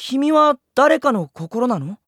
君は誰かの心なの？